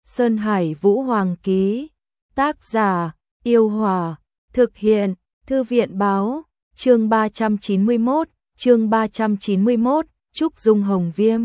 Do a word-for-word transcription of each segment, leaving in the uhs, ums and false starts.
Sơn Hải Vũ Hoàng ký. Tác giả: Yêu Hòa. Thực hiện: Thư viện báo. Chương ba trăm chín mươi mốt, chương ba trăm chín mươi mốt, Trúc Dung Hồng Viêm.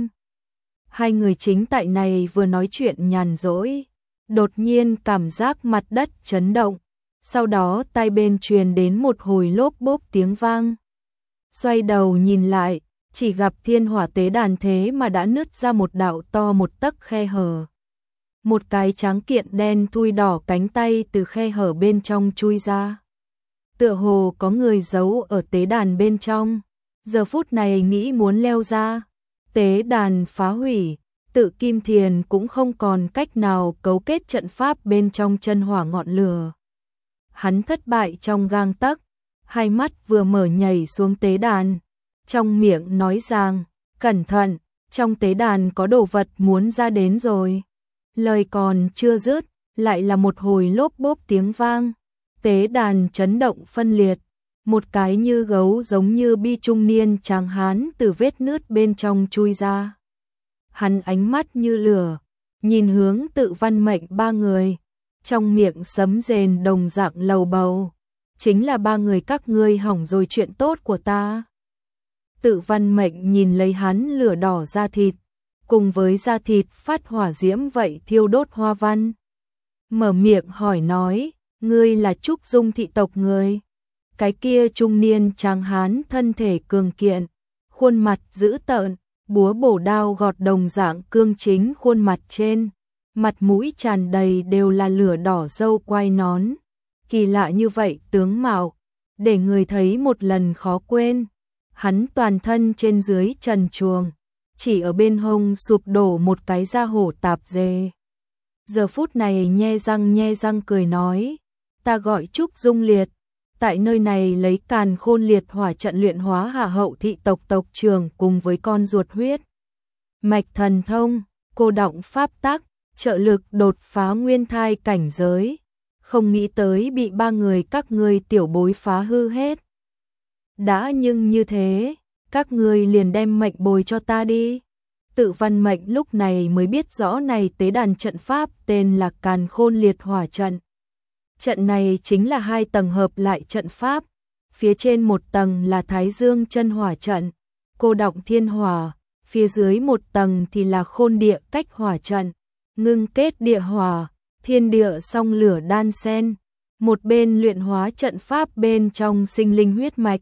Hai người chính tại này vừa nói chuyện nhàn rỗi, đột nhiên cảm giác mặt đất chấn động, sau đó tai bên truyền đến một hồi lốp bốp tiếng vang. Xoay đầu nhìn lại, chỉ gặp thiên hỏa tế đàn thế mà đã nứt ra một đạo to một tấc khe hở. Một cái tráng kiện đen thui đỏ cánh tay từ khe hở bên trong chui ra. Tựa hồ có người giấu ở tế đàn bên trong, giờ phút này nghĩ muốn leo ra. Tế đàn phá hủy, Tự Kim Thiền cũng không còn cách nào cấu kết trận pháp bên trong chân hỏa ngọn lửa. Hắn thất bại trong gang tấc, hai mắt vừa mở nhảy xuống tế đàn, trong miệng nói rằng, cẩn thận, trong tế đàn có đồ vật muốn ra đến rồi. Lời còn chưa dứt, lại là một hồi lốp bốp tiếng vang, tế đàn chấn động phân liệt, một cái như gấu giống như bi trung niên tráng hán từ vết nứt bên trong chui ra. Hắn ánh mắt như lửa, nhìn hướng Tự Văn Mệnh ba người, trong miệng sấm rền đồng dạng lầu bầu, chính là ba người các ngươi hỏng rồi chuyện tốt của ta. Tự Văn Mệnh nhìn lấy hắn lửa đỏ da thịt, cùng với da thịt phát hỏa diễm vậy thiêu đốt hoa văn. Mở miệng hỏi nói, ngươi là Trúc Dung thị tộc người. Cái kia trung niên tráng hán thân thể cường kiện, khuôn mặt dữ tợn, búa bổ đao gọt đồng dạng cương chính khuôn mặt trên, mặt mũi tràn đầy đều là lửa đỏ râu quai nón. Kỳ lạ như vậy tướng mạo, để người thấy một lần khó quên. Hắn toàn thân trên dưới trần truồng, chỉ ở bên hông sụp đổ một cái da hổ tạp dề. Giờ phút này nhe răng nhe răng cười nói, ta gọi Trúc Dung Liệt, tại nơi này lấy Càn Khôn Liệt Hỏa trận luyện hóa Hạ Hậu thị tộc tộc trưởng cùng với con ruột huyết mạch thần thông, cô động pháp tắc, trợ lực đột phá nguyên thai cảnh giới, không nghĩ tới bị ba người các ngươi tiểu bối phá hư hết. Đã nhưng như thế, các ngươi liền đem mệnh bồi cho ta đi. Tự Văn Mệnh lúc này mới biết rõ này tế đàn trận pháp tên là Càn Khôn Liệt Hỏa trận. Trận này chính là hai tầng hợp lại trận pháp, phía trên một tầng là Thái Dương chân hỏa trận, cô động thiên hỏa, phía dưới một tầng thì là Khôn Địa cách hỏa trận, ngưng kết địa hỏa, thiên địa song lửa đan xen, một bên luyện hóa trận pháp bên trong sinh linh huyết mạch,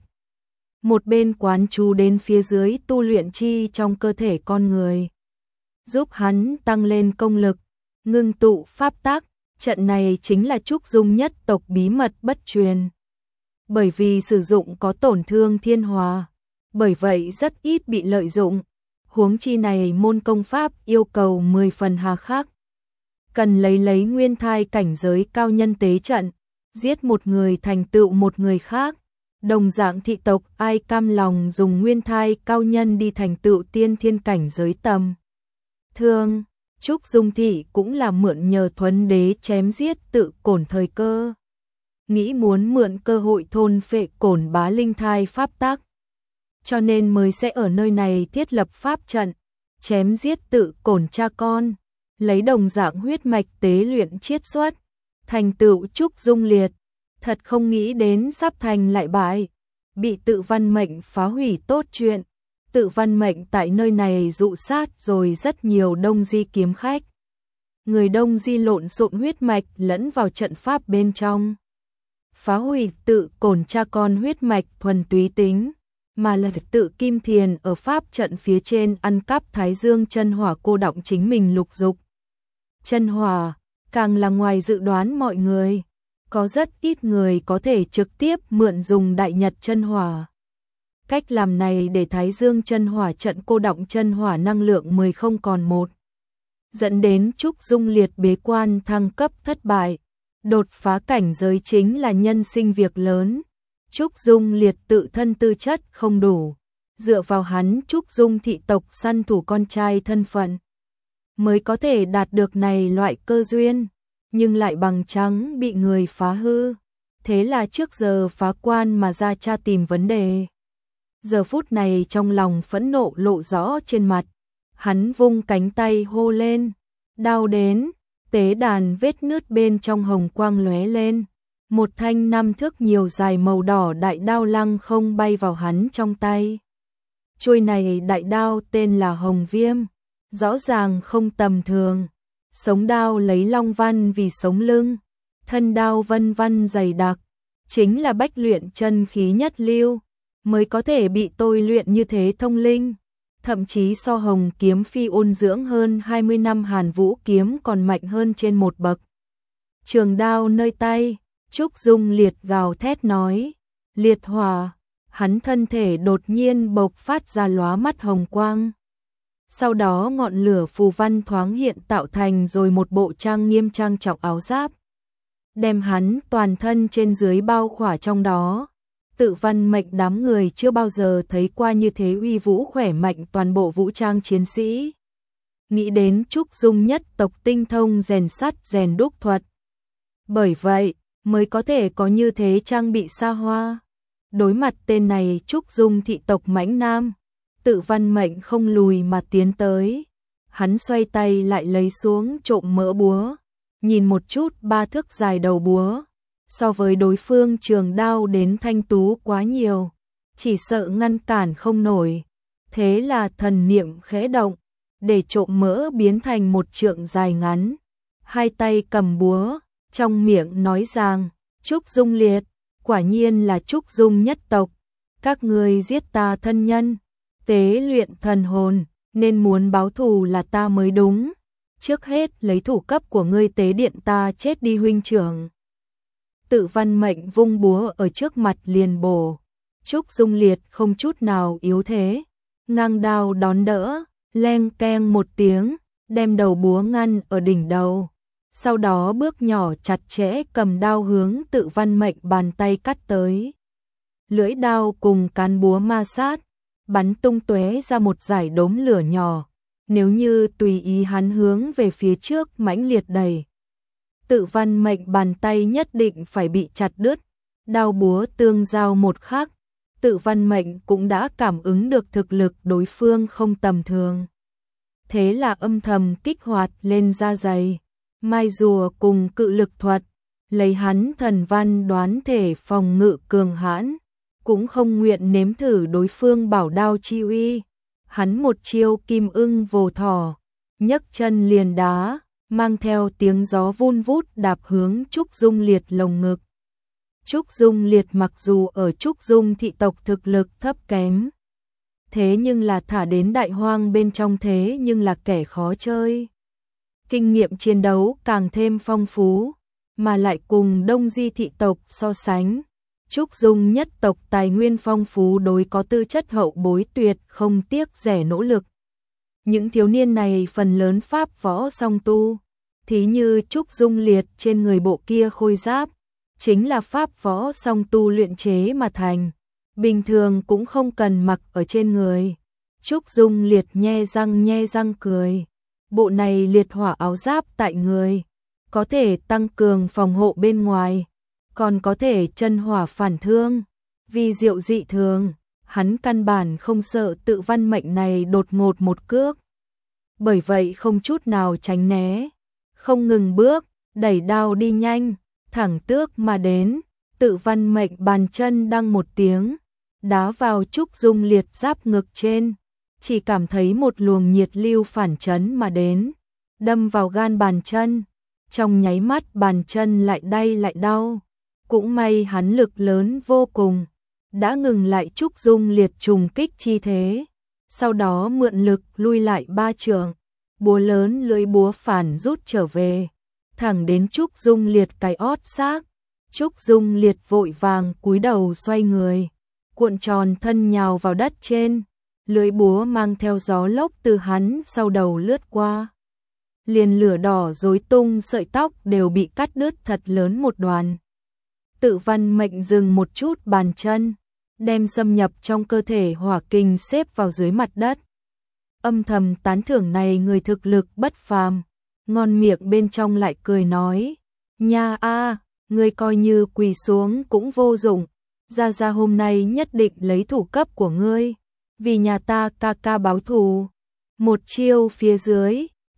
một bên quán chú đến phía dưới tu luyện chi trong cơ thể con người, giúp hắn tăng lên công lực, ngưng tụ pháp tắc. Trận này chính là Trúc Dung nhất tộc bí mật bất truyền. Bởi vì sử dụng có tổn thương thiên hòa, bởi vậy rất ít bị lợi dụng. Huống chi này môn công pháp yêu cầu mười phần hà khắc. Cần lấy lấy nguyên thai cảnh giới cao nhân tế trận, giết một người thành tựu một người khác. Đồng dạng thị tộc ai cam lòng dùng nguyên thai cao nhân đi thành tựu tiên thiên cảnh giới tầm thương. Trúc Dung thị cũng là mượn nhờ Thuấn Đế chém giết Tự Cổn thời cơ, nghĩ muốn mượn cơ hội thôn phệ Cổn bá linh thai pháp tắc, cho nên mới sẽ ở nơi này thiết lập pháp trận, chém giết Tự Cổn cha con, lấy đồng dạng huyết mạch tế luyện chiết xuất, thành tựu Trúc Dung Liệt. Thật không nghĩ đến sắp thành lại bại, bị Tự Văn Mệnh phá hủy tốt chuyện. Tự Văn Mệnh tại nơi này dụ sát rồi rất nhiều Đông Di kiếm khách. Người Đông Di lộn xộn huyết mạch lẫn vào trận pháp bên trong. Phá hủy Tự Cổn cha con huyết mạch thuần túy tính, mà là Tự Kim Thiền ở pháp trận phía trên ăn cắp Thái Dương chân hỏa cô động chính mình lục dục. Chân hỏa, càng là ngoài dự đoán mọi người, có rất ít người có thể trực tiếp mượn dùng Đại Nhật chân hỏa. Cách làm này để Thái Dương chân hỏa trận cô động chân hỏa năng lượng mười không còn một, dẫn đến Trúc Dung Liệt bế quan thăng cấp thất bại. Đột phá cảnh giới chính là nhân sinh việc lớn. Trúc Dung Liệt tự thân tư chất không đủ, dựa vào hắn Trúc Dung thị tộc săn thủ con trai thân phận, mới có thể đạt được này loại cơ duyên, nhưng lại bằng trắng bị người phá hư. Thế là trước giờ phá quan mà ra tra tìm vấn đề. Giờ phút này trong lòng phẫn nộ lộ rõ trên mặt, hắn vung cánh tay hô lên, đao đến, Tế đàn vết nứt bên trong hồng quang lóe lên, một thanh năm thước nhiều dài màu đỏ đại đao lăng không bay vào hắn trong tay. Chuôi này đại đao tên là Hồng Viêm, rõ ràng không tầm thường. Sống đao lấy long văn vì sống lưng, thân đao vân vân dày đặc, chính là bách luyện chân khí nhất lưu, mới có thể bị tôi luyện như thế thông linh, thậm chí so Hồng kiếm phi ôn dưỡng hơn hai mươi năm Hàn Vũ kiếm còn mạnh hơn trên một bậc. Trường đao nơi tay, Trúc Dung Liệt gào thét nói, liệt hỏa, hắn thân thể đột nhiên bộc phát ra lóa mắt hồng quang. Sau đó ngọn lửa phù văn thoáng hiện tạo thành rồi một bộ trang nghiêm trang trọng áo giáp, đem hắn toàn thân trên dưới bao khỏa trong đó. Tự Văn Mệnh đám người chưa bao giờ thấy qua như thế uy vũ khỏe mạnh toàn bộ vũ trang chiến sĩ. Nghĩ đến Trúc Dung nhất tộc tinh thông rèn sắt rèn đúc thuật, bởi vậy mới có thể có như thế trang bị xa hoa. Đối mặt tên này Trúc Dung thị tộc mãnh nam, Tự Văn Mệnh không lùi mà tiến tới. Hắn xoay tay lại lấy xuống trộm mỡ búa, nhìn một chút ba thước dài đầu búa, so với đối phương trường đao đến thanh tú quá nhiều, chỉ sợ ngăn cản không nổi. Thế là thần niệm khẽ động, để trộm mỡ biến thành một trượng dài ngắn, hai tay cầm búa, trong miệng nói rằng, Trúc Dung Liệt, quả nhiên là Trúc Dung nhất tộc, các ngươi giết ta thân nhân, tế luyện thần hồn, nên muốn báo thù là ta mới đúng. Trước hết lấy thủ cấp của ngươi tế điện ta chết đi huynh trưởng. Tự Văn Mệnh vung búa ở trước mặt liền bổ. Trúc Dung Liệt không chút nào yếu thế, ngang đao đón đỡ, leng keng một tiếng, đem đầu búa ngăn ở đỉnh đầu. Sau đó bước nhỏ chặt chẽ cầm đao hướng Tự Văn Mệnh bàn tay cắt tới. Lưỡi đao cùng cán búa ma sát, bắn tung tóe ra một dải đốm lửa nhỏ. Nếu như tùy ý hắn hướng về phía trước mãnh liệt đẩy, Tự Văn Mệnh bàn tay nhất định phải bị chặt đứt. Đao búa tương giao một khắc, Tự Văn Mệnh cũng đã cảm ứng được thực lực đối phương không tầm thường. Thế là âm thầm kích hoạt lên da dày, mai rùa cùng cự lực thuật, lấy hắn thần văn đoán thể phòng ngự cường hãn, cũng không nguyện nếm thử đối phương bảo đao chi uy. Hắn một chiêu kim ưng vồ thỏ, nhấc chân liền đá, mang theo tiếng gió vun vút đạp hướng Trúc Dung Liệt lồng ngực. Trúc Dung Liệt mặc dù ở Trúc Dung thị tộc thực lực thấp kém, thế nhưng là thả đến đại hoang bên trong thế nhưng là kẻ khó chơi. Kinh nghiệm chiến đấu càng thêm phong phú, mà lại cùng Đông Di thị tộc so sánh. Trúc Dung nhất tộc tài nguyên phong phú đối có tư chất hậu bối tuyệt không tiếc rẻ nỗ lực. Những thiếu niên này phần lớn pháp võ song tu, thí như Trúc Dung Liệt trên người bộ kia khôi giáp, chính là pháp võ song tu luyện chế mà thành, bình thường cũng không cần mặc ở trên người. Trúc Dung Liệt nhe răng nhe răng cười, bộ này liệt hỏa áo giáp tại người, có thể tăng cường phòng hộ bên ngoài, còn có thể chân hỏa phản thương, vì diệu dị thường, hắn căn bản không sợ Tự Văn Mệnh này đột ngột một cước. Bởi vậy không chút nào tránh né, không ngừng bước, đẩy đao đi nhanh, thẳng tước mà đến. Tự Văn Mệnh bàn chân đăng một tiếng, đá vào Trúc Dung Liệt giáp ngực trên, chỉ cảm thấy một luồng nhiệt lưu phản chấn mà đến, đâm vào gan bàn chân, trong nháy mắt bàn chân lại đay lại đau. Cũng may hắn lực lớn vô cùng, đã ngừng lại Trúc Dung Liệt trùng kích chi thế, sau đó mượn lực lui lại ba trượng, búa lớn lưỡi búa phản rút trở về, thẳng đến Trúc Dung Liệt cái ót xác. Trúc Dung Liệt vội vàng cúi đầu xoay người, cuộn tròn thân nhào vào đất trên, lưỡi búa mang theo gió lốc từ hắn sau đầu lướt qua. Liền lửa đỏ rối tung sợi tóc đều bị cắt đứt thật lớn một đoàn. Tự Văn Mệnh dừng một chút bàn chân, đem xâm nhập trong cơ thể hỏa kình xếp vào dưới mặt đất. Âm thầm tán thưởng này người thực lực bất phàm, ngon miệng bên trong lại cười nói, nha a, ngươi coi như quỳ xuống cũng vô dụng, gia gia hôm nay nhất định lấy thủ cấp của ngươi, vì nhà ta ca ca báo thù. Một chiêu phía dưới,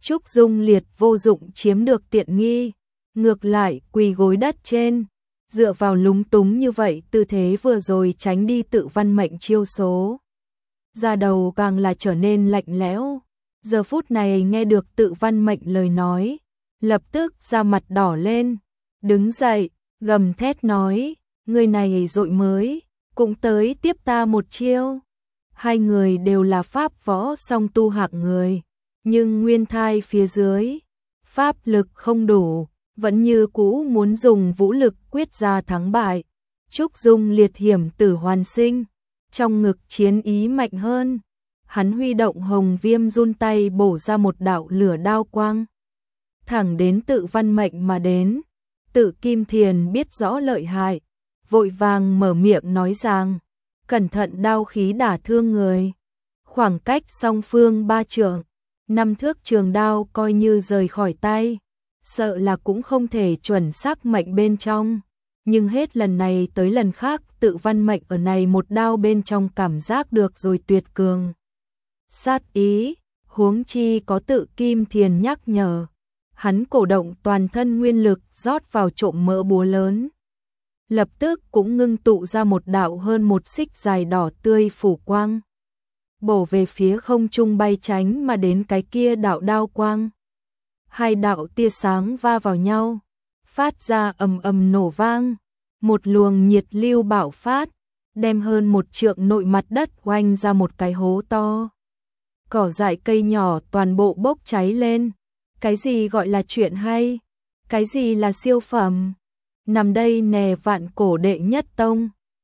Trúc Dung Liệt vô dụng chiếm được tiện nghi, ngược lại quỳ gối đất trên, dựa vào lúng túng như vậy tư thế vừa rồi tránh đi Tự Văn Mệnh chiêu số. Da đầu càng là trở nên lạnh lẽo, giờ phút này nghe được Tự Văn Mệnh lời nói, lập tức da mặt đỏ lên, đứng dậy, gầm thét nói, người này dội mới, cũng tới tiếp ta một chiêu. Hai người đều là pháp võ song tu hạng người, nhưng nguyên thai phía dưới, pháp lực không đủ, vẫn như cũ muốn dùng vũ lực quyết ra thắng bại. Trúc Dung Liệt hiểm tử hoàn sinh, trong ngực chiến ý mạnh hơn, hắn huy động hồng viêm run tay bổ ra một đạo lửa đao quang, thẳng đến Tự Văn Mệnh mà đến. Tự Kim Thiền biết rõ lợi hại, vội vàng mở miệng nói rằng, cẩn thận đao khí đả thương người. Khoảng cách song phương ba trượng, năm thước trường đao coi như rời khỏi tay, sợ là cũng không thể chuẩn xác mệnh bên trong. Nhưng hết lần này tới lần khác Tự Văn Mệnh ở này một đao bên trong cảm giác được rồi tuyệt cường sát ý, huống chi có Tự Kim Thiền nhắc nhở. Hắn cổ động toàn thân nguyên lực rót vào trộm mỡ búa lớn, lập tức cũng ngưng tụ ra một đạo hơn một xích dài đỏ tươi phủ quang, bổ về phía không trung bay tránh mà đến cái kia đạo đao quang. Hai đạo tia sáng va vào nhau, phát ra ầm ầm nổ vang, một luồng nhiệt lưu bạo phát, đem hơn một trượng nội mặt đất oanh ra một cái hố to. Cỏ dại cây nhỏ toàn bộ bốc cháy lên. Cái gì gọi là chuyện hay? Cái gì là siêu phẩm? Nằm đây nè vạn cổ đệ nhất tông.